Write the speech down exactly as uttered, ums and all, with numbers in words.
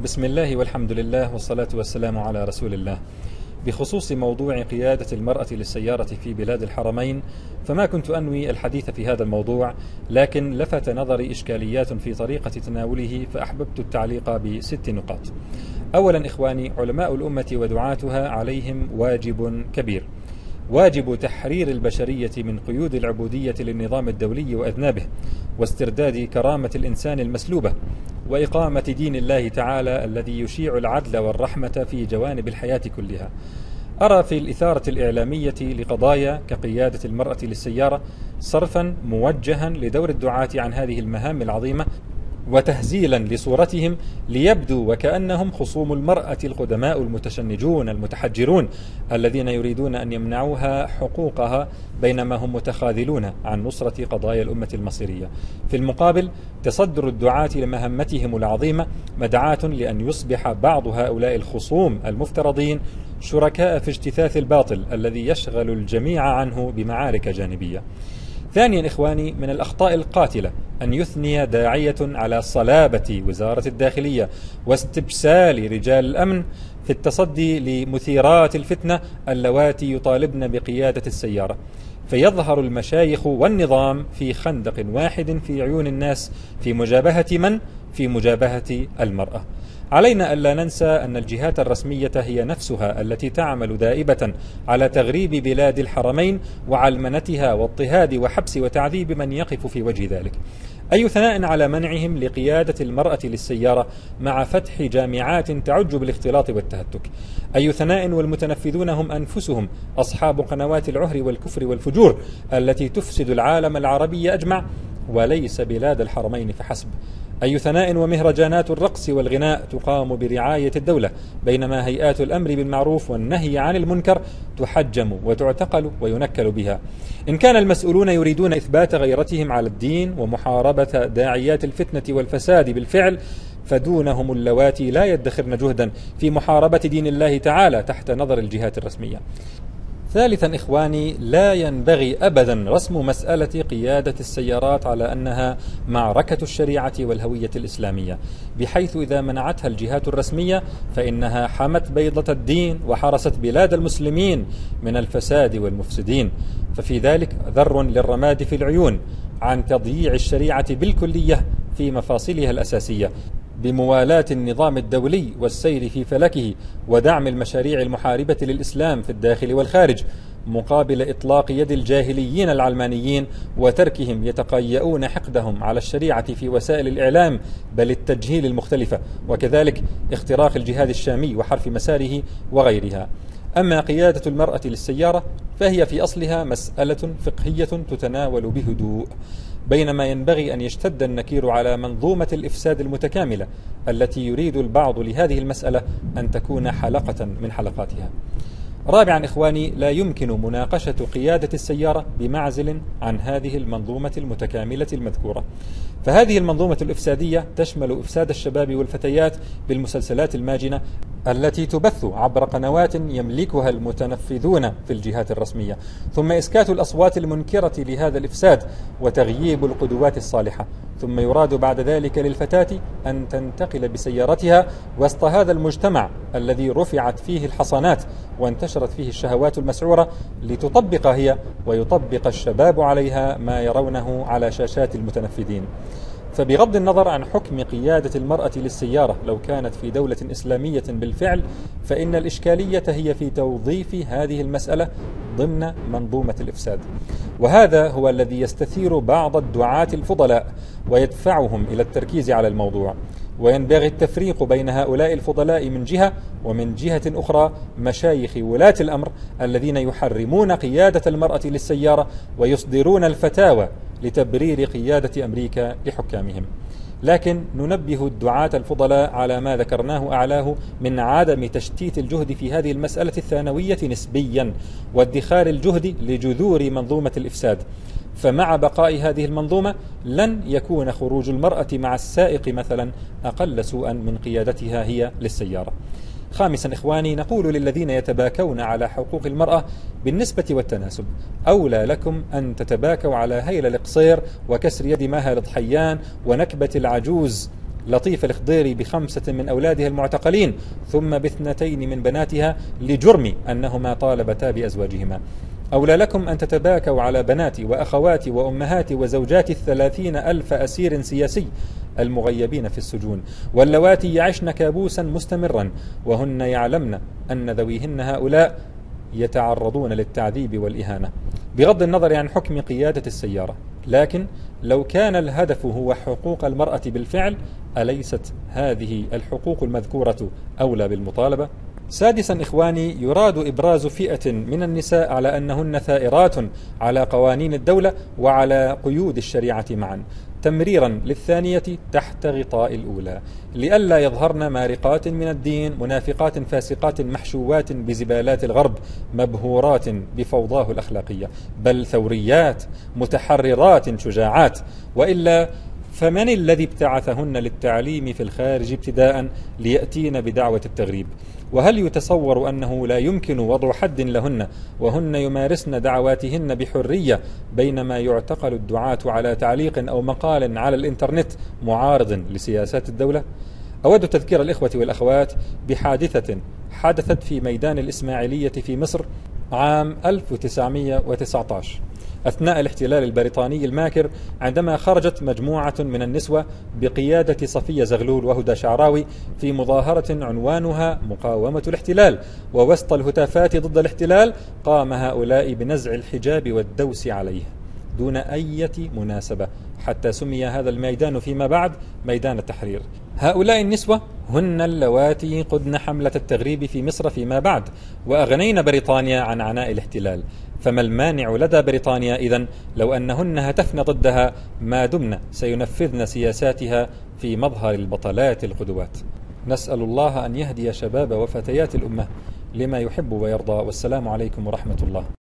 بسم الله والحمد لله والصلاة والسلام على رسول الله. بخصوص موضوع قيادة المرأة للسيارة في بلاد الحرمين، فما كنت أنوي الحديث في هذا الموضوع، لكن لفت نظري إشكاليات في طريقة تناوله، فأحببت التعليق بست نقاط. أولا إخواني، علماء الأمة ودعاتها عليهم واجب كبير، واجب تحرير البشرية من قيود العبودية للنظام الدولي وأذنابه، واسترداد كرامة الإنسان المسلوبة، وإقامة دين الله تعالى الذي يشيع العدل والرحمة في جوانب الحياة كلها. أرى في الإثارة الإعلامية لقضايا كقيادة المرأة للسيارة صرفا موجها لدور الدعاة عن هذه المهام العظيمة، وتهزيلا لصورتهم ليبدو وكأنهم خصوم المرأة القدماء المتشنجون المتحجرون الذين يريدون أن يمنعوها حقوقها، بينما هم متخاذلون عن نصرة قضايا الأمة المصيرية. في المقابل، تصدر الدعاة لمهمتهم العظيمة مدعاة لأن يصبح بعض هؤلاء الخصوم المفترضين شركاء في اجتثاث الباطل الذي يشغل الجميع عنه بمعارك جانبية. ثانيا إخواني، من الأخطاء القاتلة أن يثني داعية على صلابة وزارة الداخلية واستبسال رجال الأمن في التصدي لمثيرات الفتنة اللواتي يطالبن بقيادة السيارة، فيظهر المشايخ والنظام في خندق واحد في عيون الناس في مجابهة من؟ في مجابهة المرأة. علينا ألا ننسى أن الجهات الرسمية هي نفسها التي تعمل دائبة على تغريب بلاد الحرمين وعلمنتها واضطهاد وحبس وتعذيب من يقف في وجه ذلك. أي ثناء على منعهم لقيادة المرأة للسيارة مع فتح جامعات تعج بالاختلاط والتهتك. أي ثناء والمتنفذون هم أنفسهم أصحاب قنوات العهر والكفر والفجور التي تفسد العالم العربي أجمع وليس بلاد الحرمين فحسب. أي ثناء ومهرجانات الرقص والغناء تقام برعاية الدولة، بينما هيئات الأمر بالمعروف والنهي عن المنكر تحجم وتعتقل وينكل بها. إن كان المسؤولون يريدون إثبات غيرتهم على الدين ومحاربة داعيات الفتنة والفساد بالفعل، فدونهم اللواتي لا يدخرن جهدا في محاربة دين الله تعالى تحت نظر الجهات الرسمية. ثالثا إخواني، لا ينبغي أبدا رسم مسألة قيادة السيارات على أنها معركة الشريعة والهوية الإسلامية، بحيث إذا منعتها الجهات الرسمية فإنها حمت بيضة الدين وحرست بلاد المسلمين من الفساد والمفسدين، ففي ذلك ذر للرماد في العيون عن تضييع الشريعة بالكلية في مفاصلها الأساسية، بموالاة النظام الدولي والسير في فلكه ودعم المشاريع المحاربة للإسلام في الداخل والخارج، مقابل إطلاق يد الجاهليين العلمانيين وتركهم يتقيؤون حقدهم على الشريعة في وسائل الإعلام بل التجهيل المختلفة، وكذلك اختراق الجهاد الشامي وحرف مساره وغيرها. أما قيادة المرأة للسيارة فهي في أصلها مسألة فقهية تتناول بهدوء، بينما ينبغي أن يشتد النكير على منظومة الإفساد المتكاملة التي يريد البعض لهذه المسألة أن تكون حلقة من حلقاتها. رابعا إخواني، لا يمكن مناقشة قيادة السيارة بمعزل عن هذه المنظومة المتكاملة المذكورة، فهذه المنظومة الإفسادية تشمل إفساد الشباب والفتيات بالمسلسلات الماجنة التي تبث عبر قنوات يملكها المتنفذون في الجهات الرسمية، ثم إسكات الأصوات المنكرة لهذا الإفساد وتغييب القدوات الصالحة، ثم يراد بعد ذلك للفتاة أن تنتقل بسيارتها وسط هذا المجتمع الذي رفعت فيه الحصانات وانتشرت فيه الشهوات المسعورة، لتطبق هي ويطبق الشباب عليها ما يرونه على شاشات المتنفذين. فبغض النظر عن حكم قيادة المرأة للسيارة لو كانت في دولة إسلامية بالفعل، فإن الإشكالية هي في توظيف هذه المسألة ضمن منظومة الإفساد، وهذا هو الذي يستثير بعض الدعاة الفضلاء ويدفعهم إلى التركيز على الموضوع. وينبغي التفريق بين هؤلاء الفضلاء من جهة، ومن جهة أخرى مشايخ ولاة الأمر الذين يحرمون قيادة المرأة للسيارة ويصدرون الفتاوى لتبرير قيادة أمريكا لحكامهم. لكن ننبه الدعاة الفضلاء على ما ذكرناه أعلاه من عدم تشتيت الجهد في هذه المسألة الثانوية نسبيا وادخار الجهد لجذور منظومة الإفساد، فمع بقاء هذه المنظومة لن يكون خروج المرأة مع السائق مثلا أقل سوءا من قيادتها هي للسيارة. خامسا إخواني، نقول للذين يتباكون على حقوق المرأة بالنسبة والتناسب: أولى لكم أن تتباكوا على هيل القصير وكسر يد مها الضحيان ونكبة العجوز لطيف الخضيري بخمسة من أولادها المعتقلين، ثم باثنتين من بناتها لجرم أنهما طالبتا بأزواجهما. أولى لكم أن تتباكوا على بناتي وأخواتي وأمهاتي وزوجات الثلاثين ألف أسير سياسي المغيبين في السجون، واللواتي يعشن كابوسا مستمرا وهن يعلمن أن ذويهن هؤلاء يتعرضون للتعذيب والإهانة، بغض النظر عن حكم قيادة السيارة. لكن لو كان الهدف هو حقوق المرأة بالفعل، أليست هذه الحقوق المذكورة أولى بالمطالبة؟ سادسا إخواني، يراد إبراز فئة من النساء على أنهن ثائرات على قوانين الدولة وعلى قيود الشريعة معا، تمريرا للثانية تحت غطاء الأولى، لئلا يظهرن مارقات من الدين، منافقات فاسقات محشوات بزبالات الغرب، مبهورات بفوضاه الأخلاقية، بل ثوريات متحررات شجاعات. وإلا فمن الذي ابتعثهن للتعليم في الخارج ابتداء ليأتين بدعوة التغريب؟ وهل يتصور أنه لا يمكن وضع حد لهن وهن يمارسن دعواتهن بحرية، بينما يعتقل الدعاة على تعليق أو مقال على الإنترنت معارض لسياسات الدولة؟ أود تذكير الإخوة والأخوات بحادثة حدثت في ميدان الإسماعيلية في مصر عام ألف وتسعمئة وتسعة عشر أثناء الاحتلال البريطاني الماكر، عندما خرجت مجموعة من النسوة بقيادة صفية زغلول وهدى شعراوي في مظاهرة عنوانها مقاومة الاحتلال، ووسط الهتافات ضد الاحتلال قام هؤلاء بنزع الحجاب والدوس عليه دون أي مناسبة، حتى سمي هذا الميدان فيما بعد ميدان التحرير. هؤلاء النسوة هن اللواتي قدن حملة التغريب في مصر فيما بعد، وأغنين بريطانيا عن عناء الاحتلال. فما المانع لدى بريطانيا إذن لو أنهن هتفن ضدها ما دمن سينفذن سياساتها في مظهر البطلات القدوات؟ نسأل الله أن يهدي شباب وفتيات الأمة لما يحب ويرضى، والسلام عليكم ورحمة الله.